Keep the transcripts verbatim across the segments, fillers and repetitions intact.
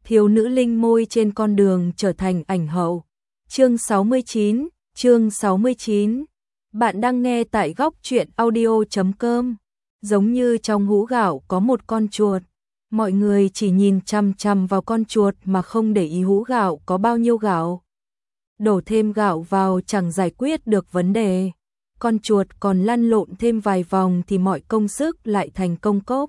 thiếu nữ linh môi trên con đường trở thành ảnh hậu. Chương sáu mươi chín, chương sáu mươi chín. Bạn đang nghe tại góc truyện audio chấm com. Giống như trong hũ gạo có một con chuột, mọi người chỉ nhìn chằm chằm vào con chuột mà không để ý hũ gạo có bao nhiêu gạo. Đổ thêm gạo vào chẳng giải quyết được vấn đề. Con chuột còn lăn lộn thêm vài vòng thì mọi công sức lại thành công cốc.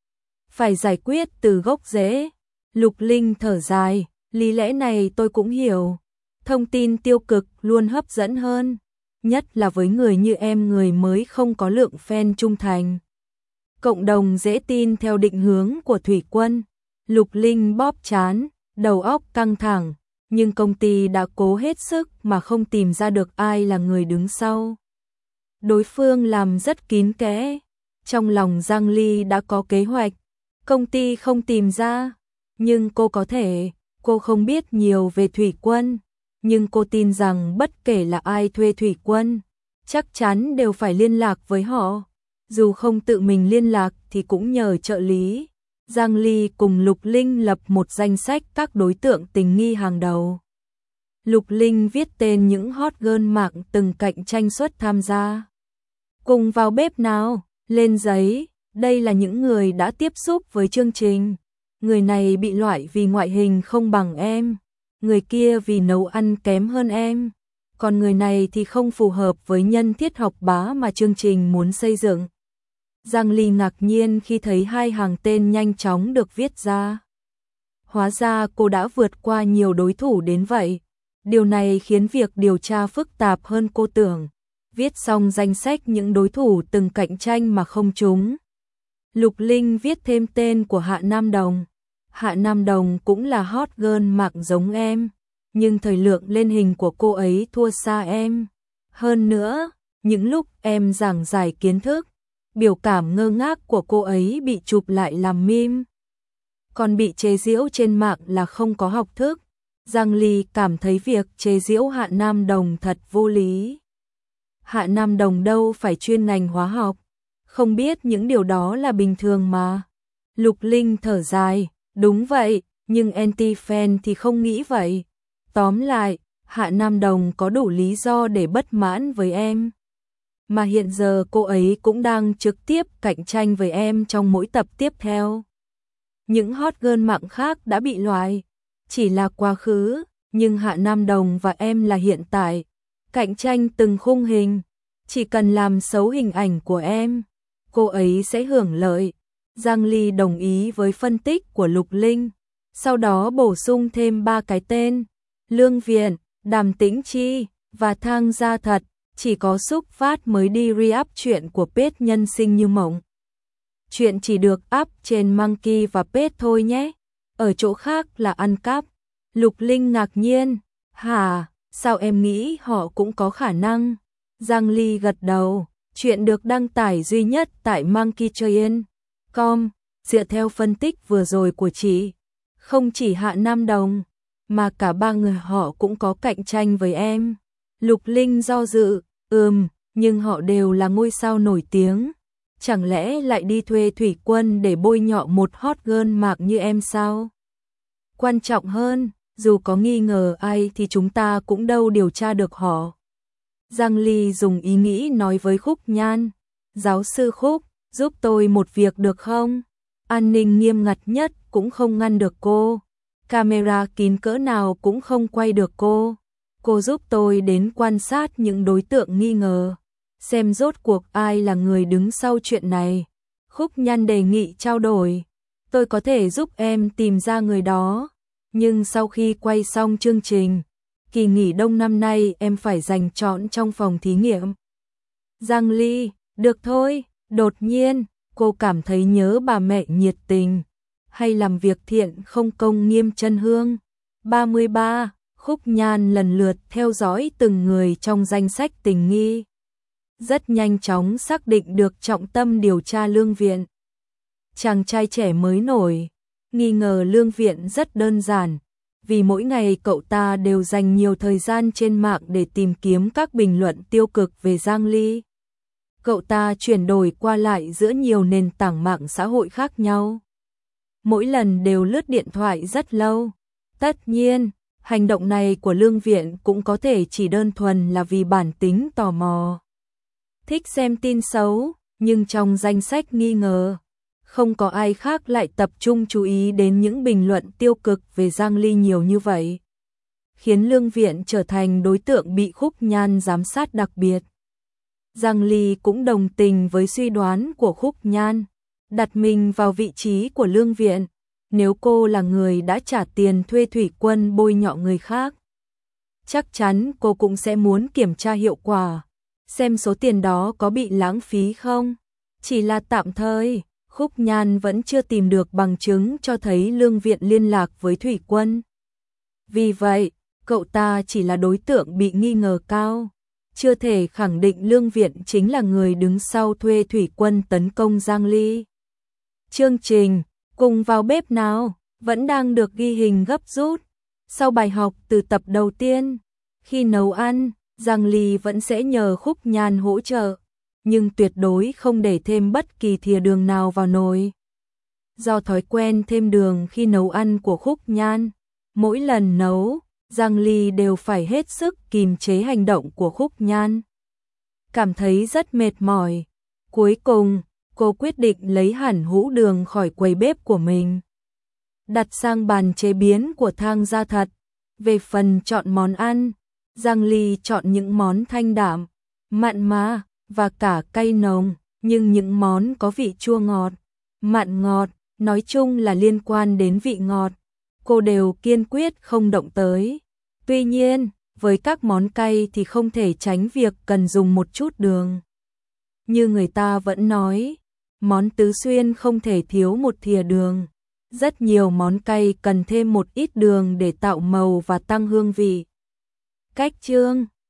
Phải giải quyết từ gốc rễ. Lục Linh thở dài, lý lẽ này tôi cũng hiểu. Thông tin tiêu cực luôn hấp dẫn hơn, nhất là với người như em, người mới không có lượng fan trung thành. Cộng đồng dễ tin theo định hướng của Thủy Quân. Lục Linh bóp trán, đầu óc căng thẳng, nhưng công ty đã cố hết sức mà không tìm ra được ai là người đứng sau. Đối phương làm rất kín kẽ, trong lòng Giang Ly đã có kế hoạch, công ty không tìm ra, nhưng cô có thể, cô không biết nhiều về Thủy Quân, nhưng cô tin rằng bất kể là ai thuê Thủy Quân, chắc chắn đều phải liên lạc với họ, dù không tự mình liên lạc thì cũng nhờ trợ lý. Giang Ly cùng Lục Linh lập một danh sách các đối tượng tình nghi hàng đầu. Lục Linh viết tên những hot girl mạng từng cạnh tranh suất tham gia. Cùng vào bếp nào, lên giấy, đây là những người đã tiếp xúc với chương trình. Người này bị loại vì ngoại hình không bằng em, người kia vì nấu ăn kém hơn em, còn người này thì không phù hợp với nhân thiết học bá mà chương trình muốn xây dựng. Giang Ly ngạc nhiên khi thấy hai hàng tên nhanh chóng được viết ra. Hóa ra cô đã vượt qua nhiều đối thủ đến vậy. Điều này khiến việc điều tra phức tạp hơn cô tưởng. Viết xong danh sách những đối thủ từng cạnh tranh mà không trúng. Lục Linh viết thêm tên của Hạ Nam Đồng. Hạ Nam Đồng cũng là hot girl mạng giống em, nhưng thời lượng lên hình của cô ấy thua xa em. Hơn nữa, những lúc em giảng giải kiến thức, biểu cảm ngơ ngác của cô ấy bị chụp lại làm meme, còn bị chế giễu trên mạng là không có học thức. Giang Ly cảm thấy việc chế giễu Hạ Nam Đồng thật vô lý. Hạ Nam Đồng đâu phải chuyên ngành hóa học, không biết những điều đó là bình thường mà. Lục Linh thở dài, đúng vậy, nhưng anti-fan thì không nghĩ vậy. Tóm lại, Hạ Nam Đồng có đủ lý do để bất mãn với em. Mà hiện giờ cô ấy cũng đang trực tiếp cạnh tranh với em trong mỗi tập tiếp theo. Những hot girl mạng khác đã bị loại, chỉ là quá khứ, nhưng Hạ Nam Đồng và em là hiện tại. Cạnh tranh từng khung hình, chỉ cần làm xấu hình ảnh của em, cô ấy sẽ hưởng lợi. Giang Ly đồng ý với phân tích của Lục Linh, sau đó bổ sung thêm ba cái tên: Lương Viện, Đàm Tĩnh Chi và Thang Gia Thật. Chỉ có Xúc Phát mới đi re-up chuyện của page Nhân Sinh Như Mộng. Chuyện chỉ được up trên Monkey và page thôi nhé, ở chỗ khác là ăn cắp. Lục Linh ngạc nhiên, hả, sao em nghĩ họ cũng có khả năng? Giang Ly gật đầu, chuyện được đăng tải duy nhất tại monkey train chấm com, dựa theo phân tích vừa rồi của chị, không chỉ Hạ Nam Đồng, mà cả ba người họ cũng có cạnh tranh với em. Lục Linh do dự, ừm, nhưng họ đều là ngôi sao nổi tiếng, chẳng lẽ lại đi thuê Thủy Quân để bôi nhọ một hot girl mạng như em sao? Quan trọng hơn, dù có nghi ngờ ai thì chúng ta cũng đâu điều tra được họ. Giang Ly dùng ý nghĩ nói với Khúc Nhan, giáo sư Khúc, giúp tôi một việc được không? An ninh nghiêm ngặt nhất cũng không ngăn được cô, camera kín cỡ nào cũng không quay được cô. Cô giúp tôi đến quan sát những đối tượng nghi ngờ, xem rốt cuộc ai là người đứng sau chuyện này. Khúc Nhan đề nghị trao đổi, tôi có thể giúp em tìm ra người đó, nhưng sau khi quay xong chương trình, kỳ nghỉ đông năm nay em phải dành trọn trong phòng thí nghiệm. Giang Ly, được thôi. Đột nhiên, cô cảm thấy nhớ bà mẹ nhiệt tình, hay làm việc thiện không công Nghiêm Chân Hương. ba mươi ba. Khúc Nhan lần lượt theo dõi từng người trong danh sách tình nghi, rất nhanh chóng xác định được trọng tâm điều tra Lương Viện. Chàng trai trẻ mới nổi, nghi ngờ Lương Viện rất đơn giản, vì mỗi ngày cậu ta đều dành nhiều thời gian trên mạng để tìm kiếm các bình luận tiêu cực về Giang Ly. Cậu ta chuyển đổi qua lại giữa nhiều nền tảng mạng xã hội khác nhau. mỗi lần đều lướt điện thoại rất lâu. Tất nhiên, hành động này của Lương Viện cũng có thể chỉ đơn thuần là vì bản tính tò mò. Thích xem tin xấu, nhưng trong danh sách nghi ngờ, không có ai khác lại tập trung chú ý đến những bình luận tiêu cực về Giang Ly nhiều như vậy, khiến Lương Viện trở thành đối tượng bị Khúc Nhan giám sát đặc biệt. Giang Ly cũng đồng tình với suy đoán của Khúc Nhan, đặt mình vào vị trí của Lương Viện, nếu cô là người đã trả tiền thuê Thủy Quân bôi nhọ người khác, chắc chắn cô cũng sẽ muốn kiểm tra hiệu quả, xem số tiền đó có bị lãng phí không. Chỉ là tạm thời, Khúc Nhan vẫn chưa tìm được bằng chứng cho thấy Lương Viện liên lạc với Thủy Quân. Vì vậy, cậu ta chỉ là đối tượng bị nghi ngờ cao, chưa thể khẳng định Lương Viện chính là người đứng sau thuê Thủy Quân tấn công Giang Ly. Chương trình cùng vào bếp nào vẫn đang được ghi hình gấp rút. Sau bài học từ tập đầu tiên, khi nấu ăn, Giang Ly vẫn sẽ nhờ Khúc Nhan hỗ trợ, nhưng tuyệt đối không để thêm bất kỳ thìa đường nào vào nồi. Do thói quen thêm đường khi nấu ăn của Khúc Nhan, mỗi lần nấu, Giang Ly đều phải hết sức kìm chế hành động của Khúc Nhan. Cảm thấy rất mệt mỏi, cuối cùng, cô quyết định lấy hẳn hũ đường khỏi quầy bếp của mình, đặt sang bàn chế biến của Thang Gia Thật. Về phần chọn món ăn, Giang Ly chọn những món thanh đạm, mặn mà và cả cay nồng, nhưng những món có vị chua ngọt, mặn ngọt, nói chung là liên quan đến vị ngọt, cô đều kiên quyết không động tới. Tuy nhiên, với các món cay thì không thể tránh việc cần dùng một chút đường. Như người ta vẫn nói, món tứ xuyên không thể thiếu một thìa đường. Rất nhiều món cay cần thêm một ít đường để tạo màu và tăng hương vị. Cách chương